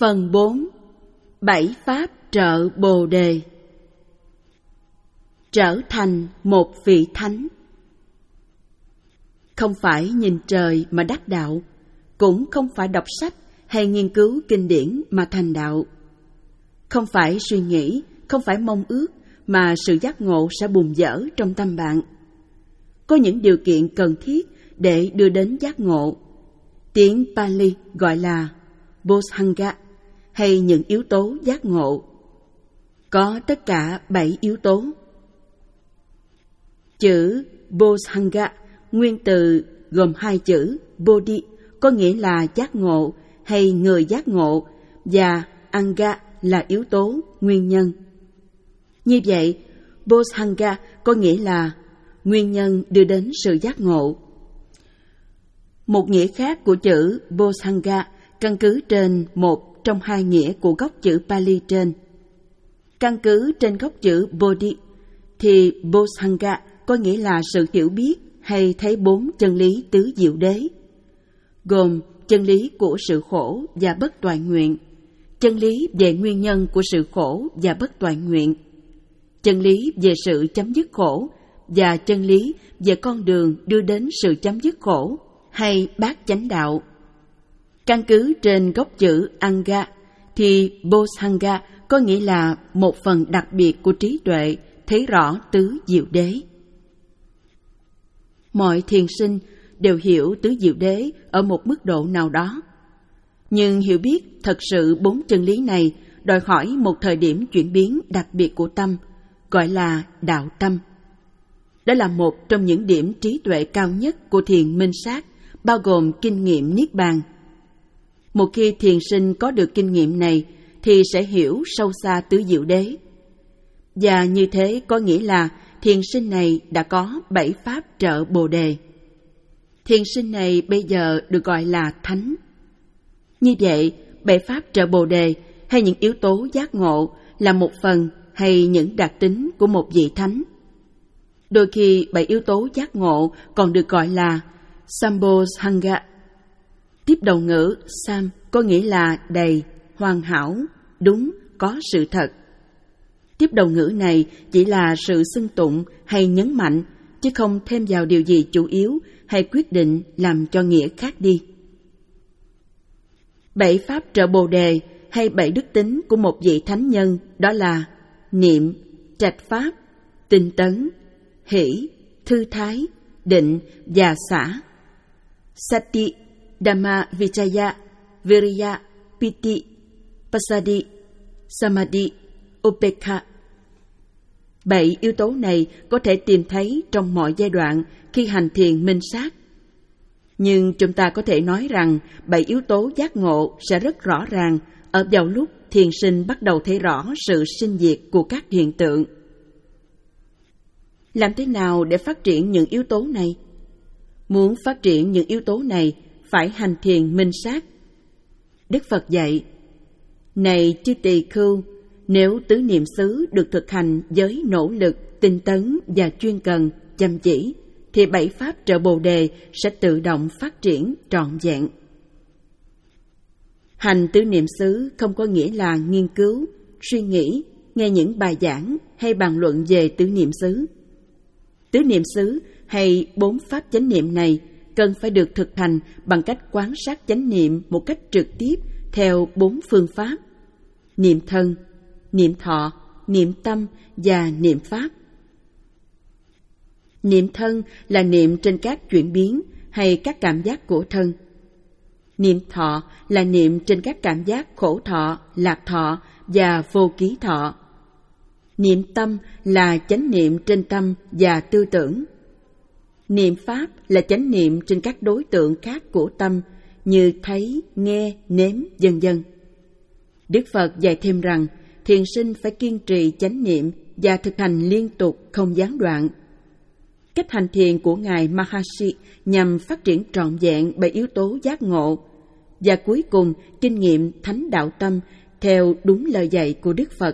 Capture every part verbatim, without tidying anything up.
Phần bốn. Bảy pháp trợ Bồ Đề. Trở thành một vị thánh. Không phải nhìn trời mà đắc đạo, cũng không phải đọc sách hay nghiên cứu kinh điển mà thành đạo. Không phải suy nghĩ, không phải mong ước mà sự giác ngộ sẽ bùng dở trong tâm bạn. Có những điều kiện cần thiết để đưa đến giác ngộ. Tiếng Pali gọi là Bodhanga, hay những yếu tố giác ngộ. Có tất cả bảy yếu tố. Chữ Bodhanga nguyên từ gồm hai chữ Bodhi, có nghĩa là giác ngộ hay người giác ngộ, và Anga là yếu tố nguyên nhân. Như vậy, Bodhanga có nghĩa là nguyên nhân đưa đến sự giác ngộ. Một nghĩa khác của chữ Bodhanga căn cứ trên một trong hai nghĩa của gốc chữ Pali trên. Căn cứ trên gốc chữ Bodhi, thì Bodhanga có nghĩa là sự hiểu biết hay thấy bốn chân lý tứ diệu đế, gồm chân lý của sự khổ và bất toại nguyện, chân lý về nguyên nhân của sự khổ và bất toại nguyện, chân lý về sự chấm dứt khổ, và chân lý về con đường đưa đến sự chấm dứt khổ, hay bát chánh đạo. Căn cứ trên gốc chữ Anga, thì Bodhanga có nghĩa là một phần đặc biệt của trí tuệ thấy rõ tứ diệu đế. Mọi thiền sinh đều hiểu tứ diệu đế ở một mức độ nào đó. Nhưng hiểu biết thật sự bốn chân lý này đòi hỏi một thời điểm chuyển biến đặc biệt của tâm, gọi là đạo tâm. Đó là một trong những điểm trí tuệ cao nhất của thiền minh sát, bao gồm kinh nghiệm niết bàn. Một khi thiền sinh có được kinh nghiệm này, thì sẽ hiểu sâu xa tứ diệu đế. Và như thế có nghĩa là thiền sinh này đã có bảy pháp trợ Bồ Đề. Thiền sinh này bây giờ được gọi là thánh. Như vậy, bảy pháp trợ Bồ Đề hay những yếu tố giác ngộ là một phần hay những đặc tính của một vị thánh. Đôi khi bảy yếu tố giác ngộ còn được gọi là Sambodhanga. Tiếp đầu ngữ Sam có nghĩa là đầy, hoàn hảo, đúng, có sự thật. Tiếp đầu ngữ này chỉ là sự xưng tụng hay nhấn mạnh, chứ không thêm vào điều gì chủ yếu hay quyết định làm cho nghĩa khác đi. Bảy pháp trợ Bồ Đề hay bảy đức tính của một vị thánh nhân đó là niệm, trạch pháp, tinh tấn, hỷ, thư thái, định và xả. Sati, Dhamma Vichaya, Viriya, Piti, Passaddhi, Samadhi, Upekha. Bảy yếu tố này có thể tìm thấy trong mọi giai đoạn khi hành thiền minh sát. Nhưng chúng ta có thể nói rằng bảy yếu tố giác ngộ sẽ rất rõ ràng ở vào lúc thiền sinh bắt đầu thấy rõ sự sinh diệt của các hiện tượng. Làm thế nào để phát triển những yếu tố này? Muốn phát triển những yếu tố này, phải hành thiền minh sát. Đức Phật dạy, này chư tỳ khưu, nếu tứ niệm xứ được thực hành với nỗ lực, tinh tấn và chuyên cần, chăm chỉ, thì bảy pháp trợ Bồ Đề sẽ tự động phát triển trọn vẹn. Hành tứ niệm xứ không có nghĩa là nghiên cứu, suy nghĩ, nghe những bài giảng hay bàn luận về tứ niệm xứ. Tứ niệm xứ hay bốn pháp chánh niệm này cần phải được thực hành bằng cách quan sát chánh niệm một cách trực tiếp theo bốn phương pháp: niệm thân, niệm thọ, niệm tâm và niệm pháp. Niệm thân là niệm trên các chuyển biến hay các cảm giác của thân. Niệm thọ là niệm trên các cảm giác khổ thọ, lạc thọ và vô ký thọ. Niệm tâm là chánh niệm trên tâm và tư tưởng. Niệm pháp là chánh niệm trên các đối tượng khác của tâm như thấy, nghe, nếm, vân vân. Đức Phật dạy thêm rằng thiền sinh phải kiên trì chánh niệm và thực hành liên tục không gián đoạn. Cách hành thiền của Ngài Maharishi nhằm phát triển trọn vẹn bảy yếu tố giác ngộ và cuối cùng kinh nghiệm thánh đạo tâm theo đúng lời dạy của Đức Phật.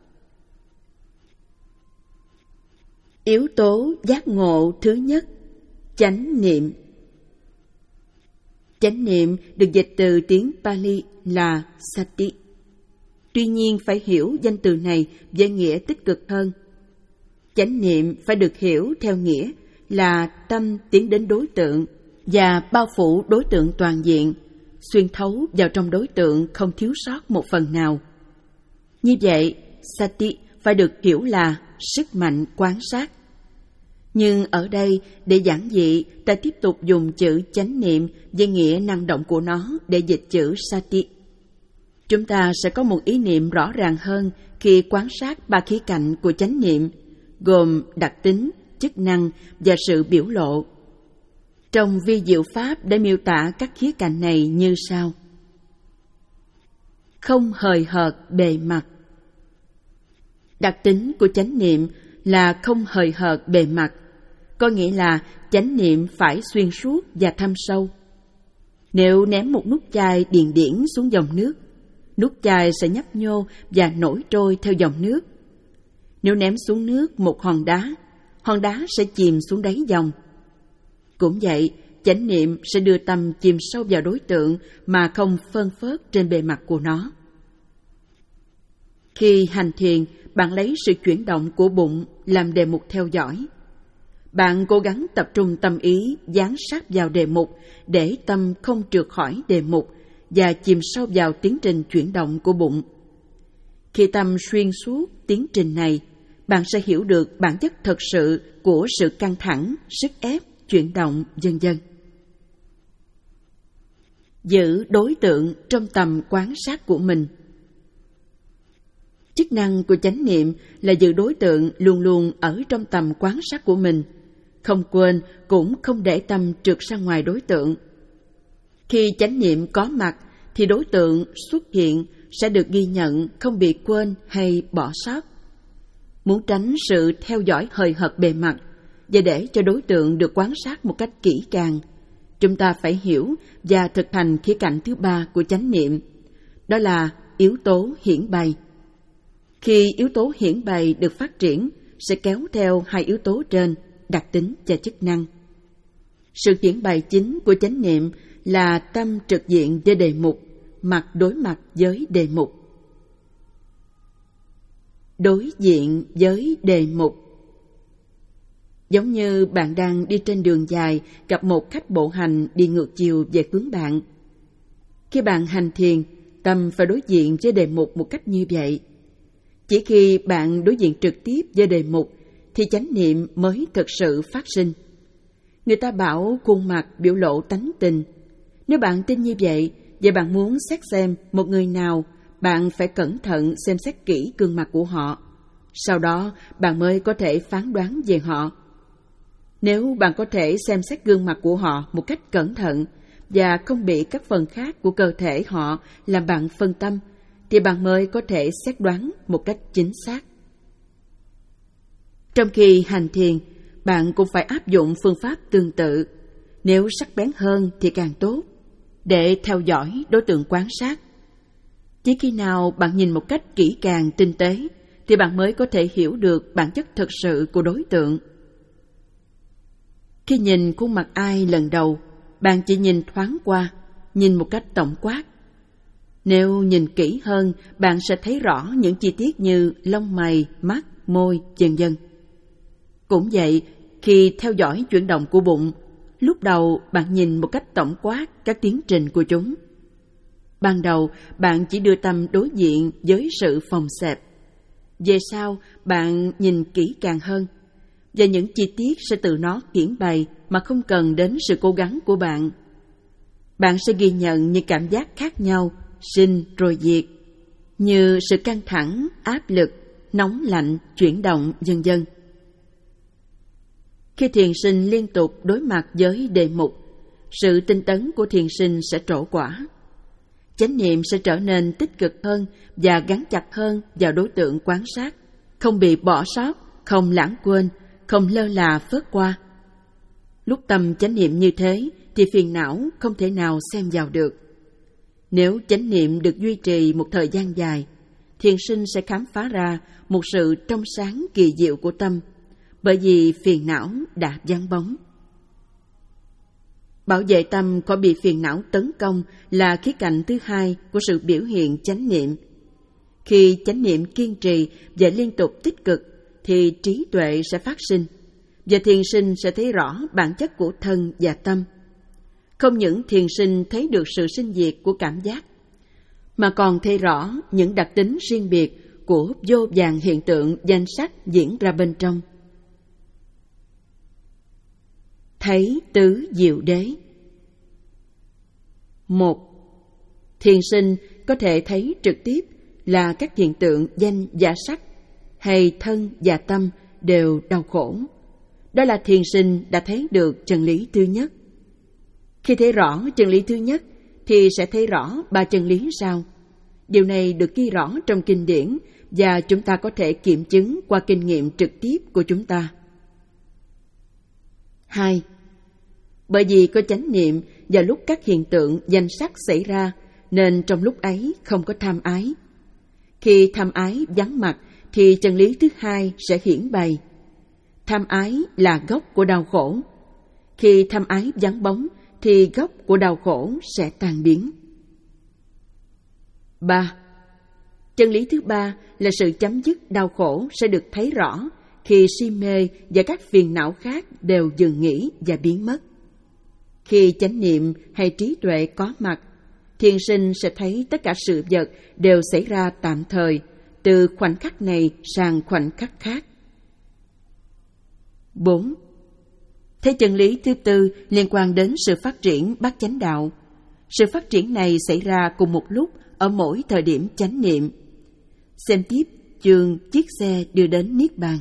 Yếu tố giác ngộ thứ nhất, chánh niệm. Chánh niệm được dịch từ tiếng Pali là sati. Tuy nhiên phải hiểu danh từ này với nghĩa tích cực hơn. Chánh niệm phải được hiểu theo nghĩa là tâm tiến đến đối tượng và bao phủ đối tượng toàn diện, xuyên thấu vào trong đối tượng không thiếu sót một phần nào. Như vậy, sati phải được hiểu là sức mạnh quan sát. Nhưng ở đây, để giản dị, ta tiếp tục dùng chữ chánh niệm với nghĩa năng động của nó để dịch chữ sati. Chúng ta sẽ có một ý niệm rõ ràng hơn khi quan sát ba khía cạnh của chánh niệm, gồm đặc tính, chức năng và sự biểu lộ. Trong vi diệu pháp đã miêu tả các khía cạnh này như sau. Không hời hợt bề mặt. Đặc tính của chánh niệm là không hời hợt bề mặt, có nghĩa là chánh niệm phải xuyên suốt và thâm sâu. Nếu ném một nút chai điền điển xuống dòng nước, nút chai sẽ nhấp nhô và nổi trôi theo dòng nước. Nếu ném xuống nước một hòn đá, hòn đá sẽ chìm xuống đáy dòng. Cũng vậy, chánh niệm sẽ đưa tâm chìm sâu vào đối tượng mà không phơn phớt trên bề mặt của nó. Khi hành thiền, bạn lấy sự chuyển động của bụng làm đề mục theo dõi. Bạn cố gắng tập trung tâm ý dán sát vào đề mục để tâm không trượt khỏi đề mục và chìm sâu vào tiến trình chuyển động của bụng. Khi tâm xuyên suốt tiến trình này, bạn sẽ hiểu được bản chất thật sự của sự căng thẳng, sức ép, chuyển động, vân vân. Giữ đối tượng trong tầm quan sát của mình. Chức năng của chánh niệm là giữ đối tượng luôn luôn ở trong tầm quan sát của mình, không quên cũng không để tâm trượt ra ngoài đối tượng. Khi chánh niệm có mặt thì đối tượng xuất hiện sẽ được ghi nhận, không bị quên hay bỏ sót. Muốn tránh sự theo dõi hời hợt bề mặt và để cho đối tượng được quan sát một cách kỹ càng, chúng ta phải hiểu và thực hành khía cạnh thứ ba của chánh niệm, đó là yếu tố hiển bày. Khi yếu tố hiển bày được phát triển, sẽ kéo theo hai yếu tố trên, đặc tính và chức năng. Sự hiển bày chính của chánh niệm là tâm trực diện với đề mục, mặt đối mặt với đề mục. Đối diện với đề mục. Giống như bạn đang đi trên đường dài gặp một khách bộ hành đi ngược chiều về hướng bạn. Khi bạn hành thiền, tâm phải đối diện với đề mục một cách như vậy. Chỉ khi bạn đối diện trực tiếp với đề mục thì chánh niệm mới thực sự phát sinh. Người ta bảo khuôn mặt biểu lộ tánh tình. Nếu bạn tin như vậy, và bạn muốn xét xem một người nào, bạn phải cẩn thận xem xét kỹ gương mặt của họ. Sau đó, bạn mới có thể phán đoán về họ. Nếu bạn có thể xem xét gương mặt của họ một cách cẩn thận và không bị các phần khác của cơ thể họ làm bạn phân tâm, thì bạn mới có thể xét đoán một cách chính xác. Trong khi hành thiền, bạn cũng phải áp dụng phương pháp tương tự, nếu sắc bén hơn thì càng tốt, để theo dõi đối tượng quan sát. Chỉ khi nào bạn nhìn một cách kỹ càng tinh tế, thì bạn mới có thể hiểu được bản chất thực sự của đối tượng. Khi nhìn khuôn mặt ai lần đầu, bạn chỉ nhìn thoáng qua, nhìn một cách tổng quát. Nếu nhìn kỹ hơn, bạn sẽ thấy rõ những chi tiết như lông mày, mắt, môi, vân vân. Cũng vậy, khi theo dõi chuyển động của bụng, lúc đầu bạn nhìn một cách tổng quát các tiến trình của chúng. Ban đầu, bạn chỉ đưa tâm đối diện với sự phồng xẹp. Về sau, bạn nhìn kỹ càng hơn, và những chi tiết sẽ tự nó hiển bày mà không cần đến sự cố gắng của bạn. Bạn sẽ ghi nhận những cảm giác khác nhau, sinh rồi diệt, như sự căng thẳng, áp lực, nóng lạnh, chuyển động, vân vân. Khi thiền sinh liên tục đối mặt với đề mục, sự tinh tấn của thiền sinh sẽ trổ quả. Chánh niệm sẽ trở nên tích cực hơn và gắn chặt hơn vào đối tượng quan sát, không bị bỏ sót, không lãng quên, không lơ là phớt qua. Lúc tâm chánh niệm như thế thì phiền não không thể nào xen vào được. Nếu chánh niệm được duy trì một thời gian dài, thiền sinh sẽ khám phá ra một sự trong sáng kỳ diệu của tâm, bởi vì phiền não đã vắng bóng. Bảo vệ tâm khỏi bị phiền não tấn công là khía cạnh thứ hai của sự biểu hiện chánh niệm. Khi chánh niệm kiên trì và liên tục tích cực, thì trí tuệ sẽ phát sinh, và thiền sinh sẽ thấy rõ bản chất của thân và tâm. Không những thiền sinh thấy được sự sinh diệt của cảm giác, mà còn thấy rõ những đặc tính riêng biệt của vô vàn hiện tượng danh sắc diễn ra bên trong. Thấy tứ diệu đế. Một, thiền sinh có thể thấy trực tiếp là các hiện tượng danh và sắc, hay thân và tâm đều đau khổ. Đó là thiền sinh đã thấy được chân lý thứ nhất. Khi thấy rõ chân lý thứ nhất, thì sẽ thấy rõ ba chân lý sau. Điều này được ghi rõ trong kinh điển, và chúng ta có thể kiểm chứng qua kinh nghiệm trực tiếp của chúng ta. Hai, bởi vì có chánh niệm vào lúc các hiện tượng danh sắc xảy ra, nên trong lúc ấy không có tham ái. Khi tham ái vắng mặt, thì chân lý thứ hai sẽ hiển bày. Tham ái là gốc của đau khổ. Khi tham ái vắng bóng, thì gốc của đau khổ sẽ tan biến. Ba, chân lý thứ ba là sự chấm dứt đau khổ sẽ được thấy rõ khi si mê và các phiền não khác đều dừng nghỉ và biến mất. Khi chánh niệm hay trí tuệ có mặt, thiền sinh sẽ thấy tất cả sự vật đều xảy ra tạm thời, từ khoảnh khắc này sang khoảnh khắc khác. Bốn, thế chân lý thứ tư liên quan đến sự phát triển bát chánh đạo. Sự phát triển này xảy ra cùng một lúc ở mỗi thời điểm chánh niệm. Xem tiếp chương chiếc xe đưa đến Niết Bàn.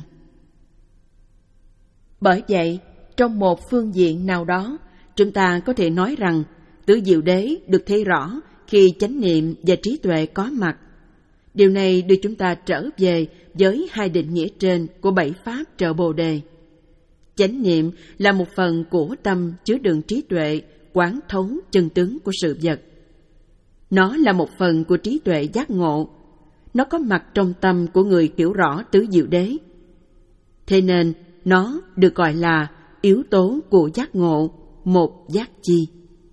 Bởi vậy, trong một phương diện nào đó, chúng ta có thể nói rằng tứ diệu đế được thấy rõ khi chánh niệm và trí tuệ có mặt. Điều này đưa chúng ta trở về với hai định nghĩa trên của bảy pháp trợ Bồ Đề. Chánh niệm là một phần của tâm chứa đựng trí tuệ, quán thấu chân tướng của sự vật. Nó là một phần của trí tuệ giác ngộ. Nó có mặt trong tâm của người hiểu rõ tứ diệu đế. Thế nên, nó được gọi là yếu tố của giác ngộ, một giác chi.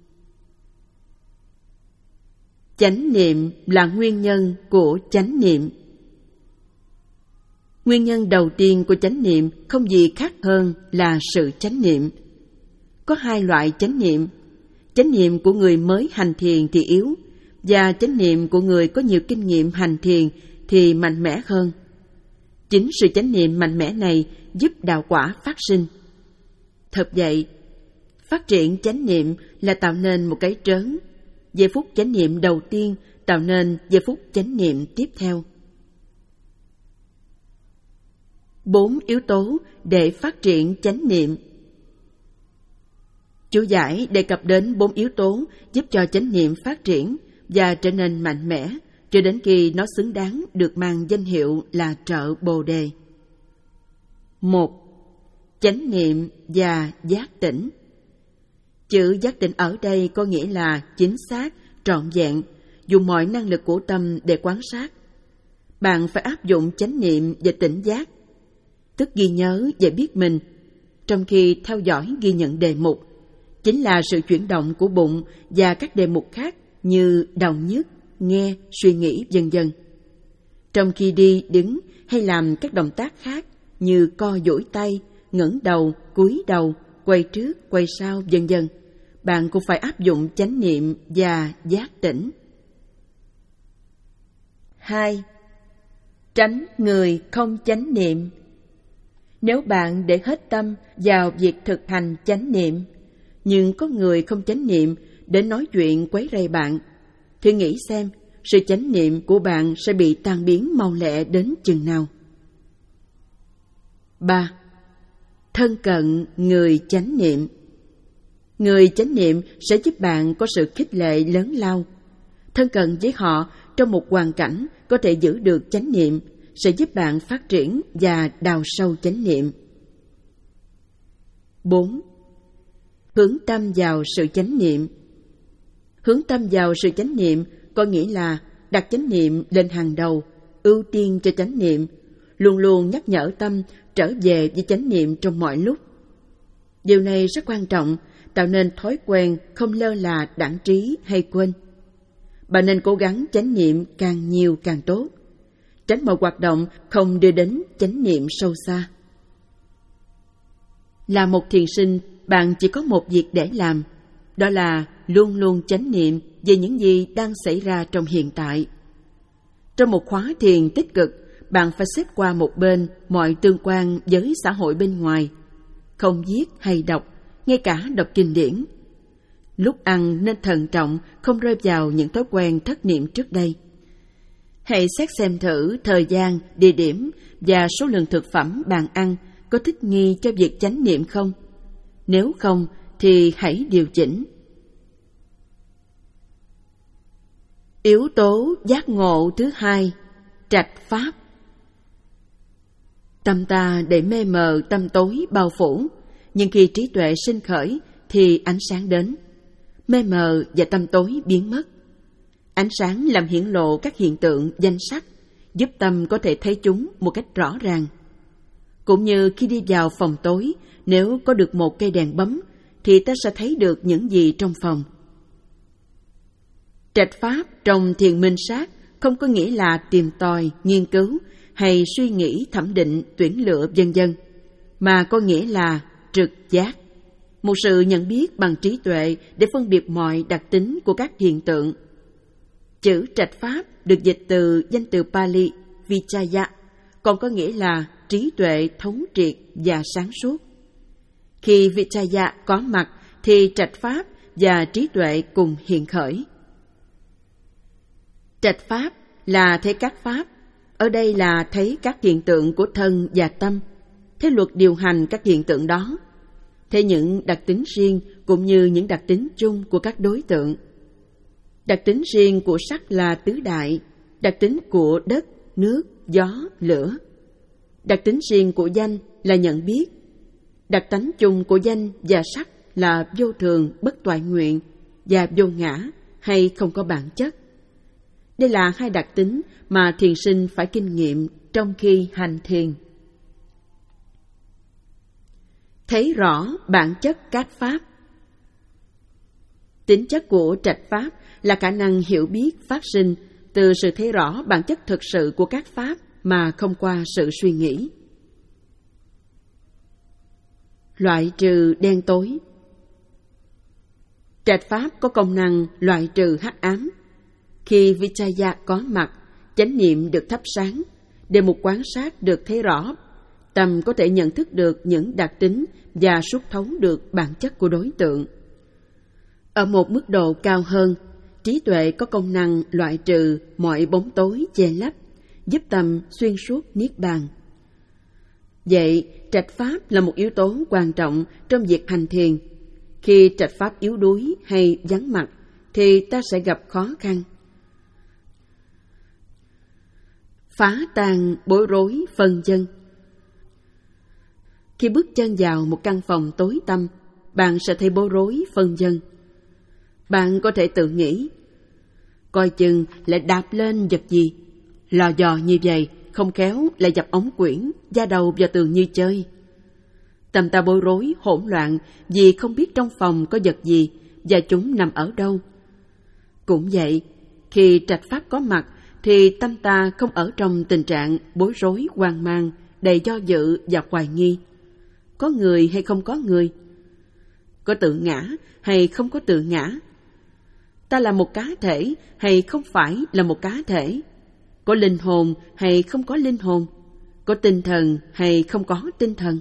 Chánh niệm là nguyên nhân của chánh niệm. Nguyên nhân đầu tiên của chánh niệm không gì khác hơn là sự chánh niệm. Có hai loại chánh niệm. Chánh niệm của người mới hành thiền thì yếu, và chánh niệm của người có nhiều kinh nghiệm hành thiền thì mạnh mẽ hơn. Chính sự chánh niệm mạnh mẽ này giúp đạo quả phát sinh. Thật vậy, phát triển chánh niệm là tạo nên một cái trớn. Giây phút chánh niệm đầu tiên tạo nên giây phút chánh niệm tiếp theo. Bốn yếu tố để phát triển chánh niệm. Chú giải đề cập đến bốn yếu tố giúp cho chánh niệm phát triển và trở nên mạnh mẽ cho đến khi nó xứng đáng được mang danh hiệu là trợ Bồ Đề. Một, chánh niệm và giác tỉnh. Chữ giác tỉnh ở đây có nghĩa là chính xác, trọn vẹn, dùng mọi năng lực của tâm để quan sát. Bạn phải áp dụng chánh niệm và tỉnh giác, tức ghi nhớ và biết mình, trong khi theo dõi ghi nhận đề mục, chính là sự chuyển động của bụng và các đề mục khác như đầu nhức, nghe, suy nghĩ vân vân. Trong khi đi, đứng hay làm các động tác khác như co duỗi tay, ngẩng đầu, cúi đầu, quay trước, quay sau vân vân, bạn cũng phải áp dụng chánh niệm và giác tỉnh. Hai, tránh người không chánh niệm. Nếu bạn để hết tâm vào việc thực hành chánh niệm, nhưng có người không chánh niệm đến nói chuyện quấy rầy bạn, thì nghĩ xem sự chánh niệm của bạn sẽ bị tan biến mau lẹ đến chừng nào. Ba, thân cận người chánh niệm. Người chánh niệm sẽ giúp bạn có sự khích lệ lớn lao. Thân cận với họ trong một hoàn cảnh có thể giữ được chánh niệm sẽ giúp bạn phát triển và đào sâu chánh niệm. Bốn, hướng tâm vào sự chánh niệm. Hướng tâm vào sự chánh niệm có nghĩa là đặt chánh niệm lên hàng đầu, ưu tiên cho chánh niệm, luôn luôn nhắc nhở tâm trở về với chánh niệm trong mọi lúc. Điều này rất quan trọng tạo nên thói quen không lơ là đãng trí hay quên. Bạn nên cố gắng chánh niệm càng nhiều càng tốt, tránh mọi hoạt động không đưa đến chánh niệm sâu xa. Là một thiền sinh, bạn chỉ có một việc để làm, đó là luôn luôn chánh niệm về những gì đang xảy ra trong hiện tại. Trong một khóa thiền tích cực, bạn phải xếp qua một bên mọi tương quan với xã hội bên ngoài, không viết hay đọc, ngay cả đọc kinh điển. Lúc ăn nên thận trọng, không rơi vào những thói quen thất niệm trước đây. Hãy xét xem thử thời gian, địa điểm và số lượng thực phẩm bạn ăn có thích nghi cho việc chánh niệm không? Nếu không, thì hãy điều chỉnh. Yếu tố giác ngộ thứ hai, trạch pháp. Tâm ta để mê mờ tâm tối bao phủ, nhưng khi trí tuệ sinh khởi thì ánh sáng đến. Mê mờ và tâm tối biến mất. Ánh sáng làm hiển lộ các hiện tượng danh sắc, giúp tâm có thể thấy chúng một cách rõ ràng. Cũng như khi đi vào phòng tối, nếu có được một cây đèn bấm, thì ta sẽ thấy được những gì trong phòng. Trạch pháp trong thiền minh sát không có nghĩa là tìm tòi, nghiên cứu hay suy nghĩ thẩm định, tuyển lựa vân vân, mà có nghĩa là trực giác, một sự nhận biết bằng trí tuệ để phân biệt mọi đặc tính của các hiện tượng. Chữ trạch pháp được dịch từ danh từ Pali Vichaya, còn có nghĩa là trí tuệ thấu triệt và sáng suốt. Khi Vichaya có mặt thì trạch pháp và trí tuệ cùng hiện khởi. Trạch pháp là thấy các pháp, ở đây là thấy các hiện tượng của thân và tâm, thấy luật điều hành các hiện tượng đó, thấy những đặc tính riêng cũng như những đặc tính chung của các đối tượng. Đặc tính riêng của sắc là tứ đại, đặc tính của đất, nước, gió, lửa. Đặc tính riêng của danh là nhận biết. Đặc tánh chung của danh và sắc là vô thường, bất toại nguyện và vô ngã hay không có bản chất. Đây là hai đặc tính mà thiền sinh phải kinh nghiệm trong khi hành thiền. Thấy rõ bản chất các pháp. Tính chất của trạch pháp là khả năng hiểu biết phát sinh từ sự thấy rõ bản chất thực sự của các pháp mà không qua sự suy nghĩ. Loại trừ đen tối. Trạch pháp có công năng loại trừ hắc ám. Khi Vichaya có mặt, chánh niệm được thắp sáng, để một quan sát được thấy rõ, tâm có thể nhận thức được những đặc tính và xuất thấu được bản chất của đối tượng. Ở một mức độ cao hơn, trí tuệ có công năng loại trừ mọi bóng tối che lấp, giúp tâm xuyên suốt niết bàn. Vậy, trạch pháp là một yếu tố quan trọng trong việc hành thiền. Khi trạch pháp yếu đuối hay vắng mặt, thì ta sẽ gặp khó khăn. Phá tan bối rối phân chân. Khi bước chân vào một căn phòng tối tăm, bạn sẽ thấy bối rối phân vân. Bạn có thể tự nghĩ, coi chừng lại đạp lên vật gì, lò dò như vậy, không khéo lại dập ống quyển, da đầu vào tường như chơi. Tâm ta bối rối, hỗn loạn vì không biết trong phòng có vật gì và chúng nằm ở đâu. Cũng vậy, khi trạch pháp có mặt, thì tâm ta không ở trong tình trạng bối rối, hoang mang, đầy do dự và hoài nghi. Có người hay không có người? Có tự ngã hay không có tự ngã? Ta là một cá thể hay không phải là một cá thể? Có linh hồn hay không có linh hồn? Có tinh thần hay không có tinh thần?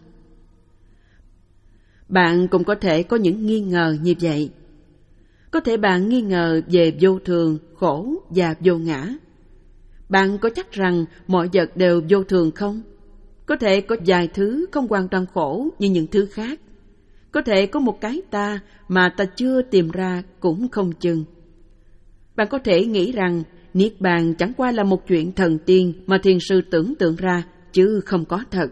Bạn cũng có thể có những nghi ngờ như vậy. Có thể bạn nghi ngờ về vô thường, khổ và vô ngã. Bạn có chắc rằng mọi vật đều vô thường không? Có thể có vài thứ không hoàn toàn khổ như những thứ khác. Có thể có một cái ta mà ta chưa tìm ra cũng không chừng. Bạn có thể nghĩ rằng niết bàn chẳng qua là một chuyện thần tiên mà thiền sư tưởng tượng ra, chứ không có thật.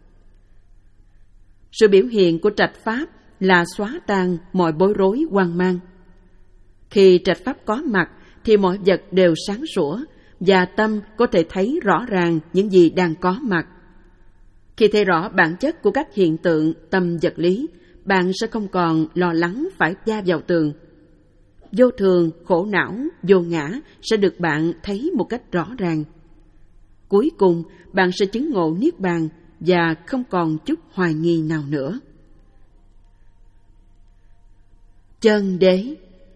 Sự biểu hiện của trạch pháp là xóa tan mọi bối rối hoang mang. Khi trạch pháp có mặt thì mọi vật đều sáng sủa và tâm có thể thấy rõ ràng những gì đang có mặt. Khi thấy rõ bản chất của các hiện tượng tâm vật lý, bạn sẽ không còn lo lắng phải va vào tường. Vô thường, khổ não, vô ngã sẽ được bạn thấy một cách rõ ràng. Cuối cùng, bạn sẽ chứng ngộ Niết Bàn và không còn chút hoài nghi nào nữa. Chân đế.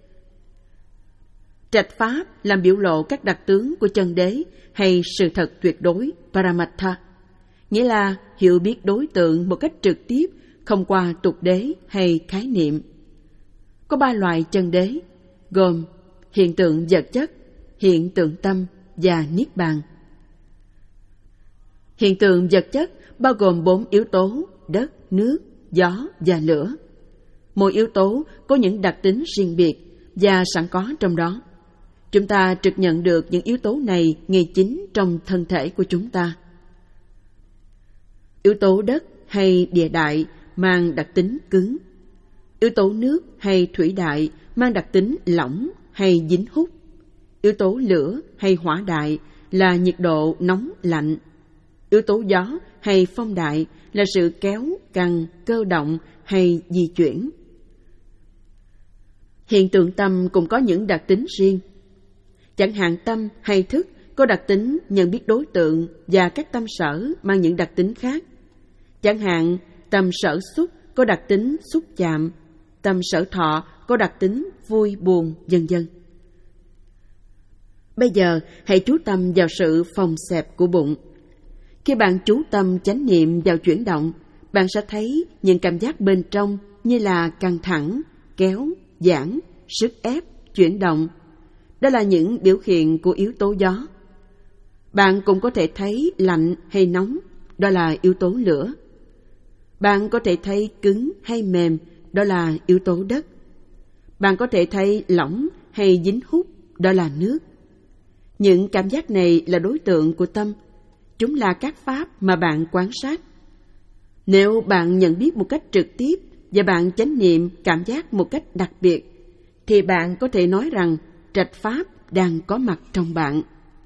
Trạch Pháp làm biểu lộ các đặc tướng của chân đế hay sự thật tuyệt đối Paramatha, nghĩa là hiểu biết đối tượng một cách trực tiếp, không qua tục đế hay khái niệm. Có ba loại chân đế, gồm hiện tượng vật chất, hiện tượng tâm và Niết Bàn. Hiện tượng vật chất bao gồm bốn yếu tố: đất, nước, gió và lửa. Mỗi yếu tố có những đặc tính riêng biệt và sẵn có trong đó. Chúng ta trực nhận được những yếu tố này ngay chính trong thân thể của chúng ta. Yếu tố đất hay địa đại mang đặc tính cứng. Yếu tố nước hay thủy đại mang đặc tính lỏng hay dính hút. Yếu tố lửa hay hỏa đại là nhiệt độ nóng lạnh. Yếu tố gió hay phong đại là sự kéo, căng, cơ động hay di chuyển. Hiện tượng tâm cũng có những đặc tính riêng. Chẳng hạn tâm hay thức có đặc tính nhận biết đối tượng và các tâm sở mang những đặc tính khác. Chẳng hạn tâm sở xúc có đặc tính xúc chạm, tâm sở thọ có đặc tính vui buồn, vân vân. Bây giờ hãy chú tâm vào sự phồng xẹp của bụng. Khi bạn chú tâm chánh niệm vào chuyển động, bạn sẽ thấy những cảm giác bên trong như là căng thẳng, kéo, giãn, sức ép, chuyển động. Đó là những biểu hiện của yếu tố gió. Bạn cũng có thể thấy lạnh hay nóng, đó là yếu tố lửa. Bạn có thể thấy cứng hay mềm, đó là yếu tố đất. Bạn có thể thấy lỏng hay dính hút, đó là nước. Những cảm giác này là đối tượng của tâm. Chúng là các pháp mà bạn quan sát. Nếu bạn nhận biết một cách trực tiếp và bạn chánh niệm cảm giác một cách đặc biệt, thì bạn có thể nói rằng trạch Pháp đang có mặt trong bạn.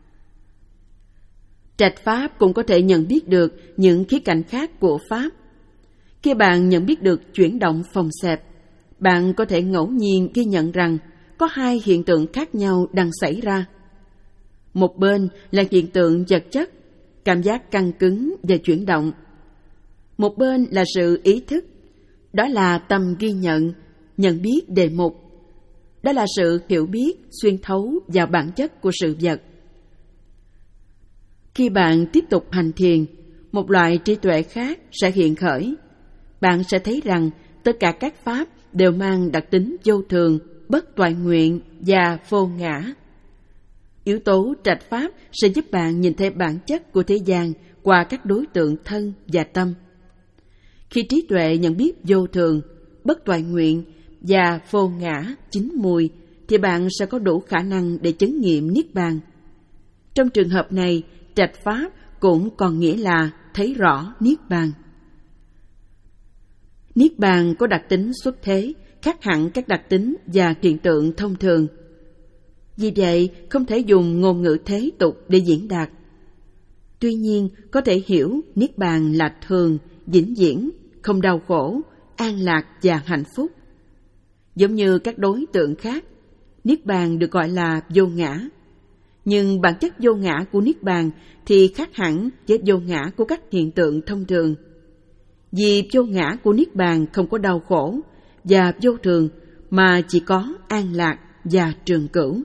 Trạch Pháp cũng có thể nhận biết được những khía cạnh khác của Pháp. Khi bạn nhận biết được chuyển động phồng xẹp, bạn có thể ngẫu nhiên ghi nhận rằng có hai hiện tượng khác nhau đang xảy ra. Một bên là hiện tượng vật chất, cảm giác căng cứng và chuyển động. Một bên là sự ý thức, đó là tâm ghi nhận, nhận biết đề mục. Đó là sự hiểu biết, xuyên thấu vào bản chất của sự vật. Khi bạn tiếp tục hành thiền, một loại trí tuệ khác sẽ hiện khởi. Bạn sẽ thấy rằng tất cả các pháp đều mang đặc tính vô thường, bất toại nguyện và vô ngã. Yếu tố trạch Pháp sẽ giúp bạn nhìn thấy bản chất của thế gian qua các đối tượng thân và tâm. Khi trí tuệ nhận biết vô thường, bất toại nguyện và vô ngã chín mùi, thì bạn sẽ có đủ khả năng để chứng nghiệm Niết Bàn. Trong trường hợp này, trạch Pháp cũng còn nghĩa là thấy rõ Niết Bàn. Niết Bàn có đặc tính xuất thế, khác hẳn các đặc tính và hiện tượng thông thường. Vì vậy, không thể dùng ngôn ngữ thế tục để diễn đạt. Tuy nhiên, có thể hiểu Niết Bàn là thường, vĩnh viễn, không đau khổ, an lạc và hạnh phúc. Giống như các đối tượng khác, Niết Bàn được gọi là vô ngã. Nhưng bản chất vô ngã của Niết Bàn thì khác hẳn với vô ngã của các hiện tượng thông thường. Vì vô ngã của Niết Bàn không có đau khổ và vô thường, mà chỉ có an lạc và trường cửu.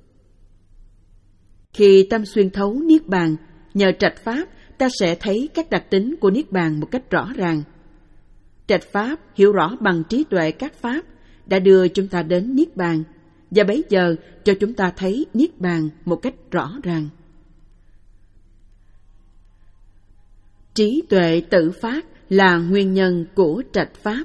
Khi tâm xuyên thấu Niết Bàn, nhờ trạch Pháp, ta sẽ thấy các đặc tính của Niết Bàn một cách rõ ràng. Trạch Pháp hiểu rõ bằng trí tuệ các Pháp đã đưa chúng ta đến Niết Bàn, và bấy giờ cho chúng ta thấy Niết Bàn một cách rõ ràng. Trí tuệ tự phát là nguyên nhân của trạch Pháp.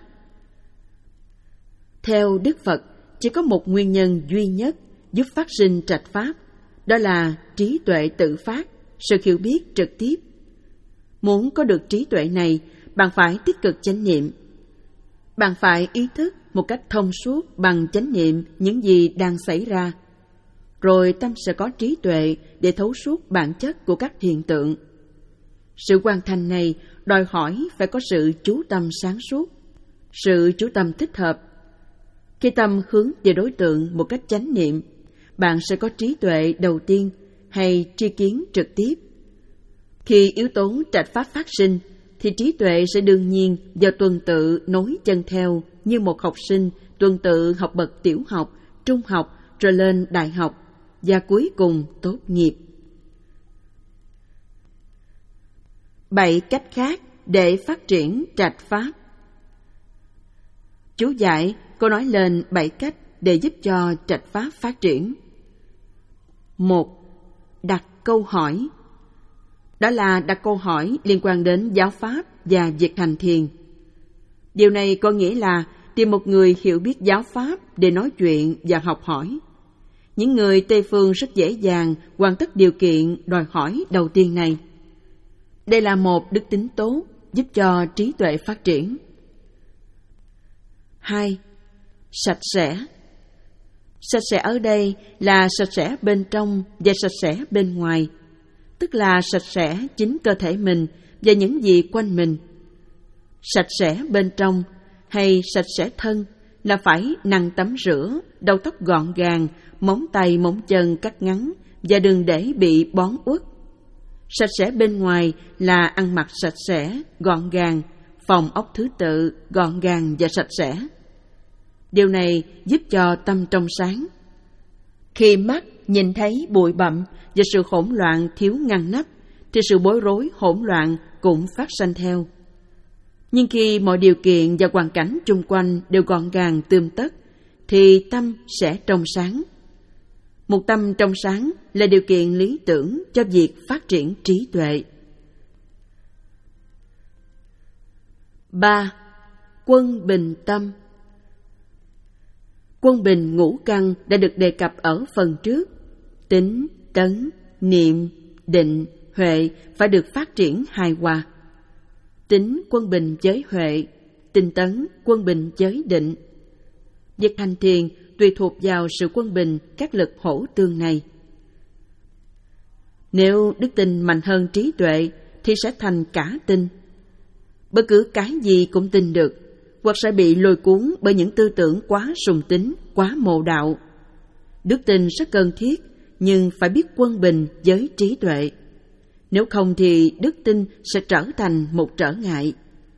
Theo Đức Phật, chỉ có một nguyên nhân duy nhất giúp phát sinh trạch Pháp, đó là trí tuệ tự phát, sự hiểu biết trực tiếp. Muốn có được trí tuệ này, bạn phải tích cực chánh niệm. Bạn phải ý thức một cách thông suốt bằng chánh niệm những gì đang xảy ra. Rồi tâm sẽ có trí tuệ để thấu suốt bản chất của các hiện tượng. Sự hoàn thành này đòi hỏi phải có sự chú tâm sáng suốt. sự chú tâm thích hợp. Khi tâm hướng về đối tượng một cách chánh niệm, bạn sẽ có trí tuệ đầu tiên hay tri kiến trực tiếp. Khi yếu tố trạch pháp phát sinh, thì trí tuệ sẽ đương nhiên do tuần tự nối chân theo như một học sinh tuần tự học bậc tiểu học, trung học rồi lên đại học và cuối cùng tốt nghiệp. Bảy cách khác để phát triển trạch pháp. Chú giải cô nói lên bảy cách để giúp cho trạch pháp phát triển. Một. Đặt câu hỏi. Đó là đặt câu hỏi liên quan đến giáo pháp và việc hành thiền. Điều này có nghĩa là tìm một người hiểu biết giáo pháp để nói chuyện và học hỏi. Những người Tây phương rất dễ dàng hoàn tất điều kiện đòi hỏi đầu tiên này. Đây là một đức tính tốt giúp cho trí tuệ phát triển. Hai. Sạch sẽ. Sạch sẽ ở đây là sạch sẽ bên trong và sạch sẽ bên ngoài, tức là sạch sẽ chính cơ thể mình và những gì quanh mình. Sạch sẽ bên trong hay sạch sẽ thân là phải năng tắm rửa, đầu tóc gọn gàng, móng tay móng chân cắt ngắn và đừng để bị bón uất. Sạch sẽ bên ngoài là ăn mặc sạch sẽ, gọn gàng, phòng ốc thứ tự, gọn gàng và sạch sẽ. Điều này giúp cho tâm trong sáng. Khi mắt nhìn thấy bụi bặm và sự hỗn loạn thiếu ngăn nắp, thì sự bối rối hỗn loạn cũng phát sanh theo. Nhưng khi mọi điều kiện và hoàn cảnh chung quanh đều gọn gàng tươm tất, thì tâm sẽ trong sáng. Một tâm trong sáng là điều kiện lý tưởng cho việc phát triển trí tuệ. Ba. Quân bình tâm. Quân bình ngũ căn đã được đề cập ở phần trước. Tính, tấn, niệm, định, huệ phải được phát triển hài hòa. Tính quân bình với huệ, tinh tấn quân bình với định. Việc hành thiền tùy thuộc vào sự quân bình các lực hỗ tương này. Nếu đức tin mạnh hơn trí tuệ thì sẽ thành cả tin. Bất cứ cái gì cũng tin được, hoặc sẽ bị lôi cuốn bởi những tư tưởng quá sùng tín, quá mộ đạo. Đức tin rất cần thiết, nhưng phải biết quân bình với trí tuệ. Nếu không thì đức tin sẽ trở thành một trở ngại.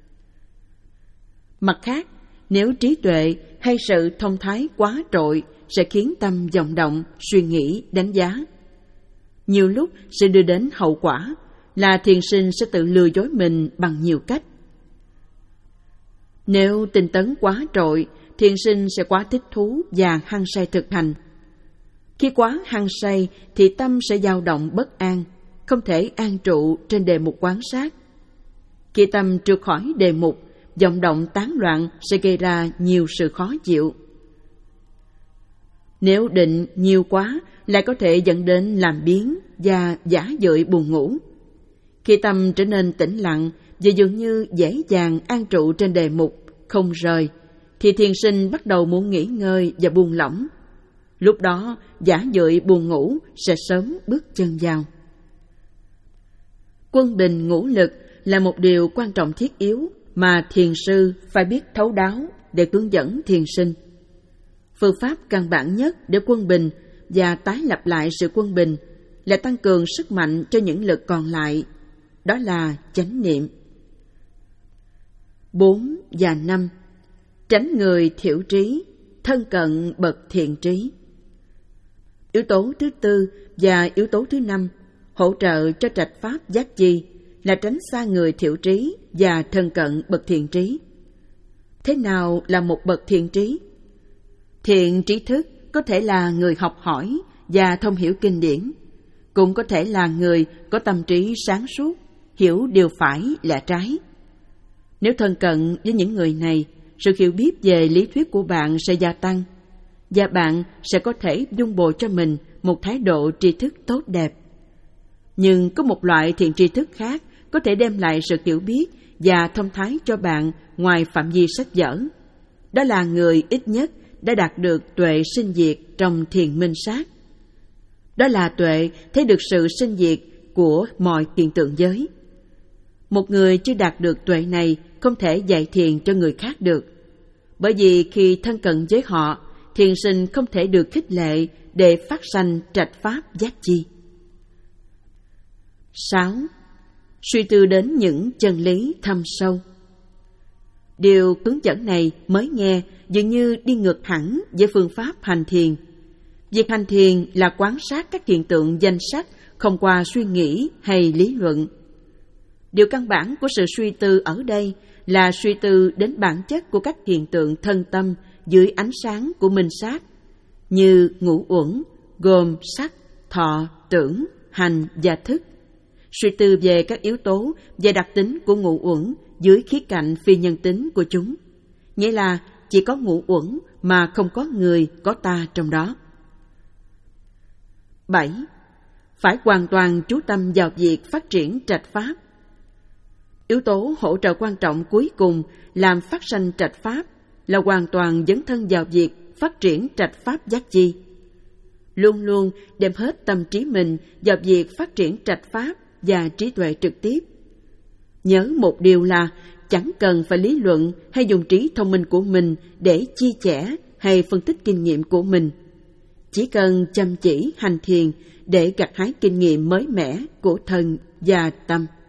Mặt khác, nếu trí tuệ hay sự thông thái quá trội sẽ khiến tâm vọng động, suy nghĩ, đánh giá. Nhiều lúc sẽ đưa đến hậu quả là thiền sinh sẽ tự lừa dối mình bằng nhiều cách. Nếu tinh tấn quá trội, thiền sinh sẽ quá thích thú và hăng say thực hành. Khi quá hăng say thì tâm sẽ dao động bất an, không thể an trụ trên đề mục quán sát. Khi tâm trượt khỏi đề mục, vọng động tán loạn sẽ gây ra nhiều sự khó chịu. Nếu định nhiều quá lại có thể dẫn đến làm biếng và giả dợi buồn ngủ. Khi tâm trở nên tĩnh lặng và dường như dễ dàng an trụ trên đề mục, không rời, thì thiền sinh bắt đầu muốn nghỉ ngơi và buông lỏng. Lúc đó giả dợi buồn ngủ sẽ sớm bước chân vào. Quân bình ngũ lực là một điều quan trọng thiết yếu mà thiền sư phải biết thấu đáo để hướng dẫn thiền sinh. Phương pháp căn bản nhất để quân bình và tái lập lại sự quân bình là tăng cường sức mạnh cho những lực còn lại, đó là chánh niệm. Bốn và năm. Tránh người thiểu trí, thân cận bậc thiện trí. Yếu tố thứ tư và yếu tố thứ năm hỗ trợ cho trạch pháp giác chi là tránh xa người thiểu trí và thân cận bậc thiện trí. Thế nào là một bậc thiện trí? Thiện trí thức có thể là người học hỏi và thông hiểu kinh điển, cũng có thể là người có tâm trí sáng suốt, hiểu điều phải là trái. Nếu thân cận với những người này, sự hiểu biết về lý thuyết của bạn sẽ gia tăng, và bạn sẽ có thể dung bồi cho mình một thái độ tri thức tốt đẹp. Nhưng có một loại thiện tri thức khác có thể đem lại sự hiểu biết và thông thái cho bạn ngoài phạm vi sách vở. Đó là người ít nhất đã đạt được tuệ sinh diệt trong thiền minh sát. Đó là tuệ thấy được sự sinh diệt của mọi hiện tượng giới. Một người chưa đạt được tuệ này không thể dạy thiền cho người khác được, Bởi vì khi thân cận với họ, thiền sinh không thể được khích lệ để phát sanh trạch pháp giác chi. Sáu. Suy tư đến những chân lý thâm sâu. Điều hướng dẫn này mới nghe dường như đi ngược hẳn với phương pháp hành thiền. Việc hành thiền là quan sát các hiện tượng danh sắc không qua suy nghĩ hay lý luận. Điều căn bản của sự suy tư ở đây là suy tư đến bản chất của các hiện tượng thân tâm dưới ánh sáng của minh sát, như ngũ uẩn, gồm sắc, thọ, tưởng, hành và thức. Suy tư về các yếu tố và đặc tính của ngũ uẩn dưới khía cạnh phi nhân tính của chúng, nghĩa là chỉ có ngũ uẩn mà không có người, có ta trong đó. Bảy. Phải hoàn toàn chú tâm vào việc phát triển trạch pháp. Yếu tố hỗ trợ quan trọng cuối cùng làm phát sanh trạch pháp là hoàn toàn dấn thân vào việc phát triển trạch pháp giác chi. Luôn luôn đem hết tâm trí mình vào việc phát triển trạch pháp và trí tuệ trực tiếp. Nhớ một điều là chẳng cần phải lý luận hay dùng trí thông minh của mình để chia sẻ hay phân tích kinh nghiệm của mình. Chỉ cần chăm chỉ hành thiền để gặt hái kinh nghiệm mới mẻ của thân và tâm.